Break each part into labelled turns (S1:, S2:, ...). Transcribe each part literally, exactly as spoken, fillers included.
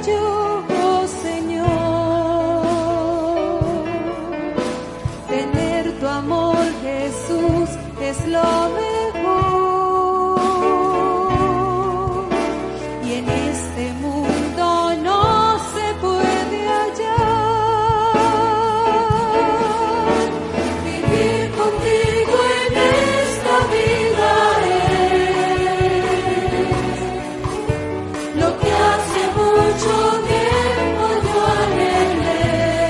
S1: bello, oh Señor. Tener tu amor, Jesús, es lo mejor. Y en este mundo no se puede hallar. Vivir contigo en esta vida es lo que hace mucho tiempo yo anhelé.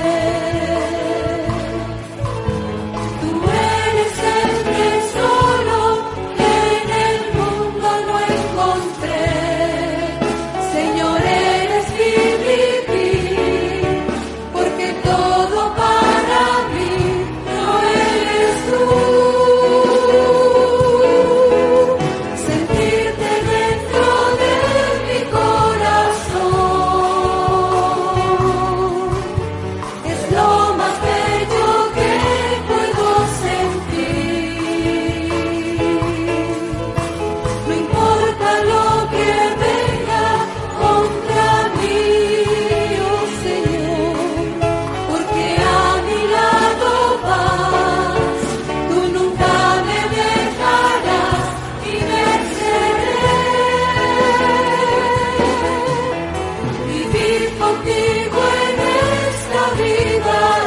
S1: Tú eres el tesoro que en el mundo no encontré. Señor, eres mi vivir, porque todo para mí lo eres tú. Sentirte dentro de mi corazón es lo más bello que puedo sentir. No importa lo que venga contra mí, oh Señor, porque a mi lado vas, tú nunca me dejarás y venceré. Vivir contigo en esta vida